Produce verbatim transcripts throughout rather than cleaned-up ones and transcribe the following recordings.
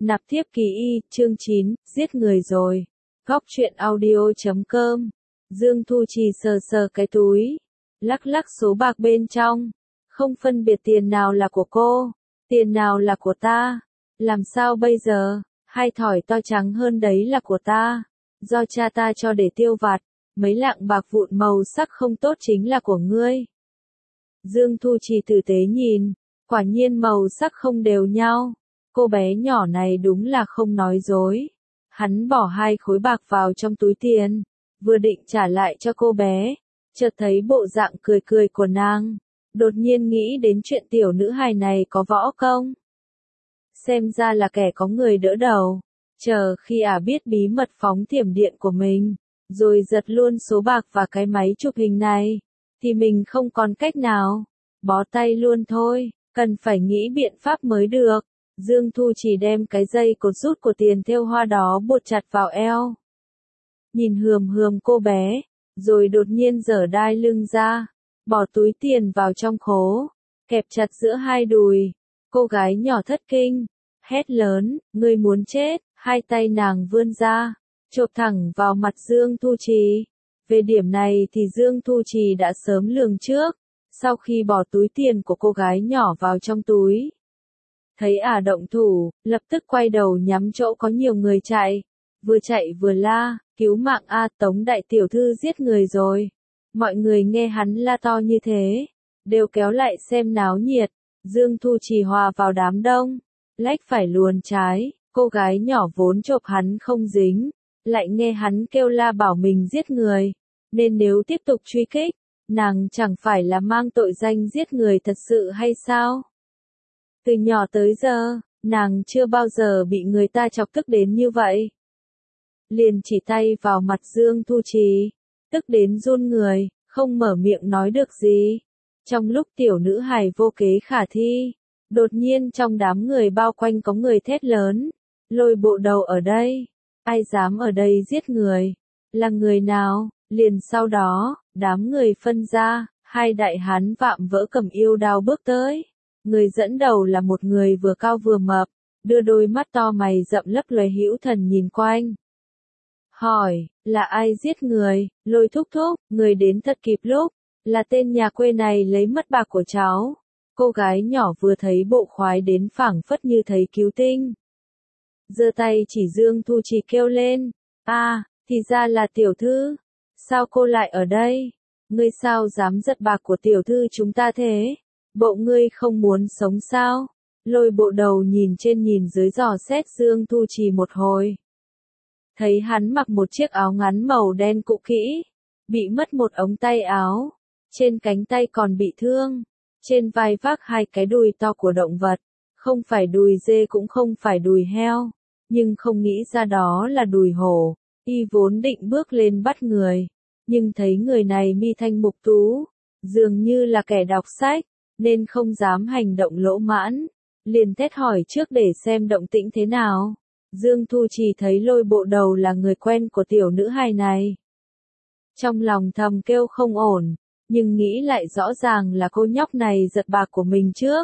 Nạp thiếp ký y, chương chín, giết người rồi. Góc truyện audio chấm com. Dương Thu Trì sờ sờ cái túi, lắc lắc số bạc bên trong, không phân biệt tiền nào là của cô, tiền nào là của ta. Làm sao bây giờ? Hai thỏi to trắng hơn đấy là của ta, do cha ta cho để tiêu vặt, mấy lạng bạc vụn màu sắc không tốt chính là của ngươi. Dương Thu Trì tử tế nhìn, quả nhiên màu sắc không đều nhau. Cô bé nhỏ này đúng là không nói dối. Hắn bỏ hai khối bạc vào trong túi tiền, vừa định trả lại cho cô bé, chợt thấy bộ dạng cười cười của nàng, đột nhiên nghĩ đến chuyện tiểu nữ hài này có võ công. Xem ra là kẻ có người đỡ đầu, chờ khi ả biết bí mật phóng thiểm điện của mình, rồi giật luôn số bạc và cái máy chụp hình này, thì mình không còn cách nào, bó tay luôn thôi, cần phải nghĩ biện pháp mới được. Dương Thu chỉ đem cái dây cột rút của tiền thêu hoa đó buộc chặt vào eo. Nhìn hườm hườm cô bé, rồi đột nhiên giở đai lưng ra, bỏ túi tiền vào trong khố, kẹp chặt giữa hai đùi. Cô gái nhỏ thất kinh, hét lớn, ngươi muốn chết, hai tay nàng vươn ra, chộp thẳng vào mặt Dương Thu Trì. Về điểm này thì Dương Thu Trì đã sớm lường trước, sau khi bỏ túi tiền của cô gái nhỏ vào trong túi. Thấy ả động thủ, lập tức quay đầu nhắm chỗ có nhiều người chạy, vừa chạy vừa la, cứu mạng a, Tống đại tiểu thư giết người rồi. Mọi người nghe hắn la to như thế, đều kéo lại xem náo nhiệt. Dương Thu Trì hòa vào đám đông, lách phải luồn trái, cô gái nhỏ vốn chộp hắn không dính, lại nghe hắn kêu la bảo mình giết người, nên nếu tiếp tục truy kích, nàng chẳng phải là mang tội danh giết người thật sự hay sao? Từ nhỏ tới giờ, nàng chưa bao giờ bị người ta chọc tức đến như vậy. Liền chỉ tay vào mặt Dương Thu Trì, tức đến run người, không mở miệng nói được gì. Trong lúc tiểu nữ hài vô kế khả thi, đột nhiên trong đám người bao quanh có người thét lớn, lôi bộ đầu ở đây, ai dám ở đây giết người, là người nào? Liền sau đó, đám người phân ra, hai đại hán vạm vỡ cầm yêu đao bước tới. Người dẫn đầu là một người vừa cao vừa mập, đưa đôi mắt to mày rậm lấp loé hữu thần nhìn quanh. Hỏi, là ai giết người? Lôi thúc thúc, người đến thật kịp lúc, là tên nhà quê này lấy mất bạc của cháu. Cô gái nhỏ vừa thấy bộ khoái đến phảng phất như thấy cứu tinh. Giơ tay chỉ Dương Thu Trì kêu lên, a, thì ra là tiểu thư, sao cô lại ở đây? Ngươi sao dám giật bạc của tiểu thư chúng ta thế? Bộ ngươi không muốn sống sao? Lôi bộ đầu nhìn trên nhìn dưới dò xét Dương Thu Trì một hồi. Thấy hắn mặc một chiếc áo ngắn màu đen cũ kỹ, bị mất một ống tay áo, trên cánh tay còn bị thương, trên vai vác hai cái đùi to của động vật, không phải đùi dê cũng không phải đùi heo, nhưng không nghĩ ra đó là đùi hổ. Y vốn định bước lên bắt người, nhưng thấy người này mi thanh mục tú, dường như là kẻ đọc sách, nên không dám hành động lỗ mãn, liền thét hỏi trước để xem động tĩnh thế nào. Dương Thu Trì thấy lôi bộ đầu là người quen của tiểu nữ hài này. Trong lòng thầm kêu không ổn, nhưng nghĩ lại rõ ràng là cô nhóc này giật bạc của mình trước.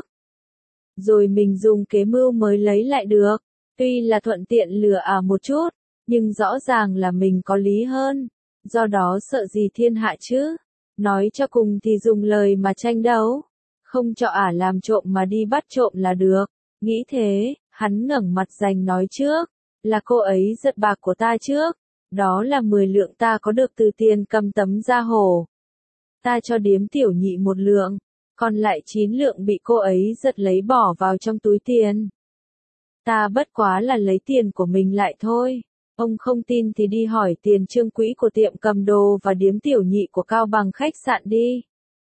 Rồi mình dùng kế mưu mới lấy lại được, tuy là thuận tiện lừa ả một chút, nhưng rõ ràng là mình có lý hơn, do đó sợ gì thiên hạ chứ. Nói cho cùng thì dùng lời mà tranh đấu, không cho ả làm trộm mà đi bắt trộm là được. Nghĩ thế, hắn ngẩng mặt giành nói trước, là cô ấy giật bạc của ta trước, đó là mười lượng ta có được từ tiền cầm tấm da hổ. Ta cho điếm tiểu nhị một lượng, còn lại chín lượng bị cô ấy giật lấy bỏ vào trong túi tiền. Ta bất quá là lấy tiền của mình lại thôi. Ông không tin thì đi hỏi tiền trương quỹ của tiệm cầm đồ và điếm tiểu nhị của Cao Bằng khách sạn đi.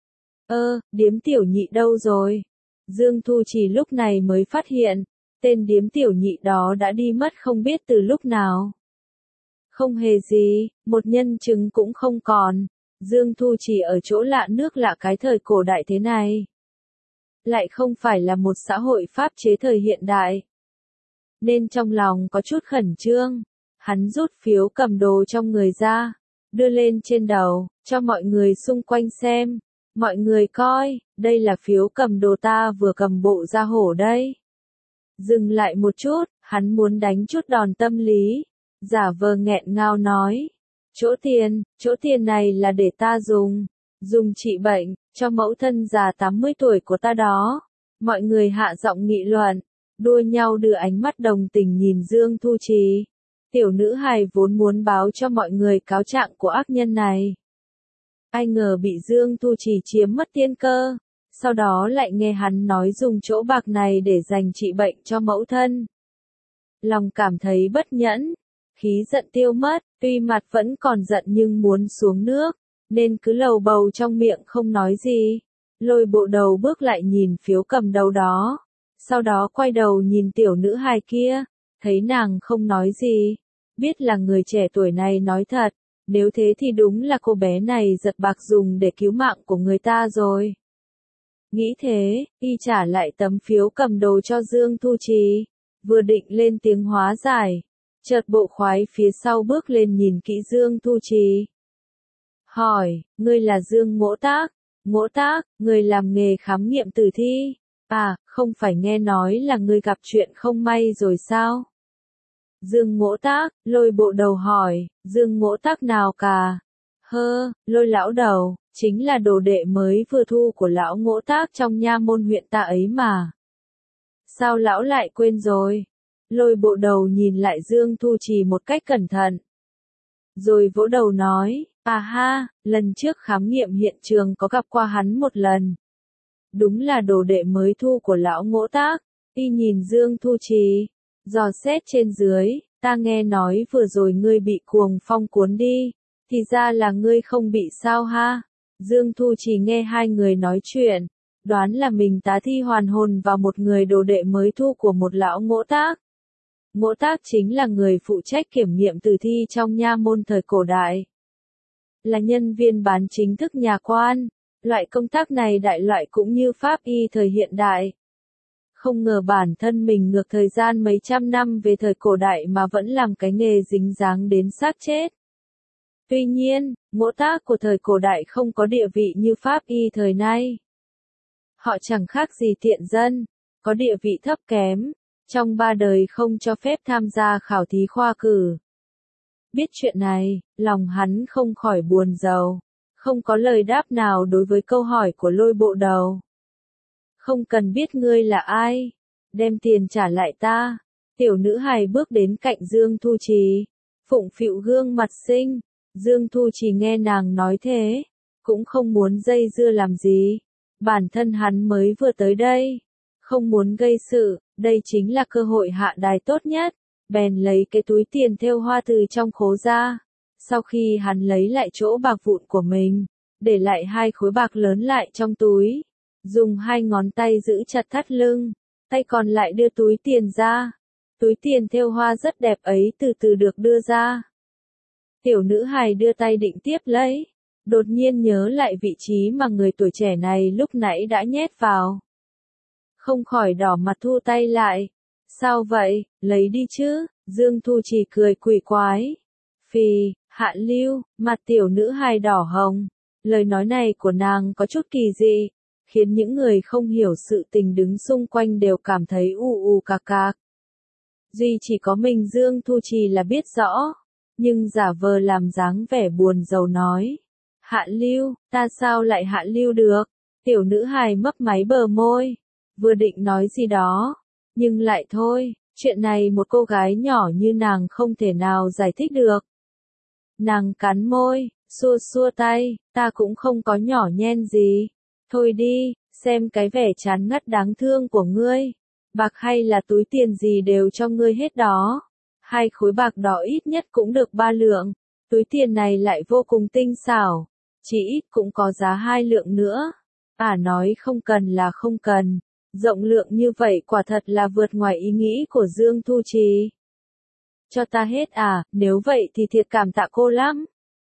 Ơ, điếm tiểu nhị đâu rồi? Dương Thu Trì lúc này mới phát hiện, tên điếm tiểu nhị đó đã đi mất không biết từ lúc nào. Không hề gì, một nhân chứng cũng không còn. Dương Thu Trì ở chỗ lạ nước lạ cái thời cổ đại thế này, lại không phải là một xã hội pháp chế thời hiện đại, nên trong lòng có chút khẩn trương. Hắn rút phiếu cầm đồ trong người ra, đưa lên trên đầu, cho mọi người xung quanh xem. Mọi người coi, đây là phiếu cầm đồ ta vừa cầm bộ da hổ đây. Dừng lại một chút, Hắn muốn đánh chút đòn tâm lý, giả vờ nghẹn ngào nói. Chỗ tiền, chỗ tiền này là để ta dùng, dùng trị bệnh, cho mẫu thân già tám mươi tuổi của ta đó. Mọi người hạ giọng nghị luận, đua nhau đưa ánh mắt đồng tình nhìn Dương Thu Trì. Tiểu nữ hài vốn muốn báo cho mọi người cáo trạng của ác nhân này. Ai ngờ bị Dương Thu Trì chiếm mất tiên cơ, sau đó lại nghe hắn nói dùng chỗ bạc này để dành trị bệnh cho mẫu thân. Lòng cảm thấy bất nhẫn, khí giận tiêu mất, tuy mặt vẫn còn giận nhưng muốn xuống nước, nên cứ lầu bầu trong miệng không nói gì. Lôi bộ đầu bước lại nhìn phiếu cầm đầu đó, sau đó quay đầu nhìn tiểu nữ hài kia, thấy nàng không nói gì, biết là người trẻ tuổi này nói thật, nếu thế thì đúng là cô bé này giật bạc dùng để cứu mạng của người ta rồi. Nghĩ thế, y trả lại tấm phiếu cầm đồ cho Dương Thu Trì, vừa định lên tiếng hóa giải, chợt bộ khoái phía sau bước lên nhìn kỹ Dương Thu Trì. Hỏi, ngươi là Dương Ngỗ Tác? Ngỗ Tác, người làm nghề khám nghiệm tử thi. À, không phải nghe nói là ngươi gặp chuyện không may rồi sao? Dương Ngỗ Tác, lôi bộ đầu hỏi, Dương Ngỗ Tác nào cả? Hơ, lôi lão đầu, chính là đồ đệ mới vừa thu của lão Ngỗ Tác trong nha môn huyện ta ấy mà. Sao lão lại quên rồi? Lôi bộ đầu nhìn lại Dương Thu Trì một cách cẩn thận. Rồi vỗ đầu nói, à ha, lần trước khám nghiệm hiện trường có gặp qua hắn một lần. Đúng là đồ đệ mới thu của lão Ngỗ Tác. Y nhìn Dương Thu Trì, dò xét trên dưới, ta nghe nói vừa rồi ngươi bị cuồng phong cuốn đi, thì ra là ngươi không bị sao ha. Dương Thu Trì nghe hai người nói chuyện, đoán là mình tá thi hoàn hồn vào một người đồ đệ mới thu của một lão Ngỗ Tác. Ngỗ Tác chính là người phụ trách kiểm nghiệm tử thi trong nha môn thời cổ đại. Là nhân viên bán chính thức nhà quan, loại công tác này đại loại cũng như pháp y thời hiện đại. Không ngờ bản thân mình ngược thời gian mấy trăm năm về thời cổ đại mà vẫn làm cái nghề dính dáng đến xác chết. Tuy nhiên, Ngỗ Tác của thời cổ đại không có địa vị như pháp y thời nay. Họ chẳng khác gì tiện dân, có địa vị thấp kém, trong ba đời không cho phép tham gia khảo thí khoa cử. Biết chuyện này, lòng hắn không khỏi buồn rầu, không có lời đáp nào đối với câu hỏi của lôi bộ đầu. Không cần biết ngươi là ai, đem tiền trả lại ta. Tiểu nữ hài bước đến cạnh Dương Thu Trì, phụng phịu gương mặt xinh. Dương Thu Trì nghe nàng nói thế, cũng không muốn dây dưa làm gì. Bản thân hắn mới vừa tới đây, không muốn gây sự, đây chính là cơ hội hạ đài tốt nhất. Bèn lấy cái túi tiền thêu hoa từ trong khố ra. Sau khi hắn lấy lại chỗ bạc vụn của mình, để lại hai khối bạc lớn lại trong túi. Dùng hai ngón tay giữ chặt thắt lưng, tay còn lại đưa túi tiền ra. Túi tiền thêu hoa rất đẹp ấy từ từ được đưa ra. Tiểu nữ hài đưa tay định tiếp lấy, đột nhiên nhớ lại vị trí mà người tuổi trẻ này lúc nãy đã nhét vào. Không khỏi đỏ mặt thu tay lại. Sao vậy, lấy đi chứ? Dương Thu Trì cười quỷ quái. Phì, Hạ Lưu, mặt tiểu nữ hài đỏ hồng. Lời nói này của nàng có chút kỳ dị, khiến những người không hiểu sự tình đứng xung quanh đều cảm thấy u u cạc cạc. Duy chỉ có mình Dương Thu Trì là biết rõ, nhưng giả vờ làm dáng vẻ buồn rầu nói. Hạ Lưu, ta sao lại Hạ Lưu được? Tiểu nữ hài mấp máy bờ môi, vừa định nói gì đó, nhưng lại thôi, chuyện này một cô gái nhỏ như nàng không thể nào giải thích được. Nàng cắn môi, xua xua tay, ta cũng không có nhỏ nhen gì. Thôi đi, xem cái vẻ chán ngắt đáng thương của ngươi. Bạc hay là túi tiền gì đều cho ngươi hết đó. Hai khối bạc đó ít nhất cũng được ba lượng. Túi tiền này lại vô cùng tinh xảo, chỉ ít cũng có giá hai lượng nữa. À nói không cần là không cần. Rộng lượng như vậy quả thật là vượt ngoài ý nghĩ của Dương Thu Trì. Cho ta hết à, nếu vậy thì thiệt cảm tạ cô lắm.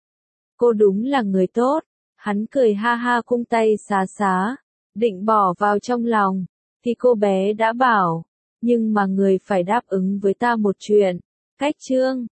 Cô đúng là người tốt. Hắn cười ha ha cung tay xá xá, định bỏ vào trong lòng, thì cô bé đã bảo, nhưng mà người phải đáp ứng với ta một chuyện. Cách chương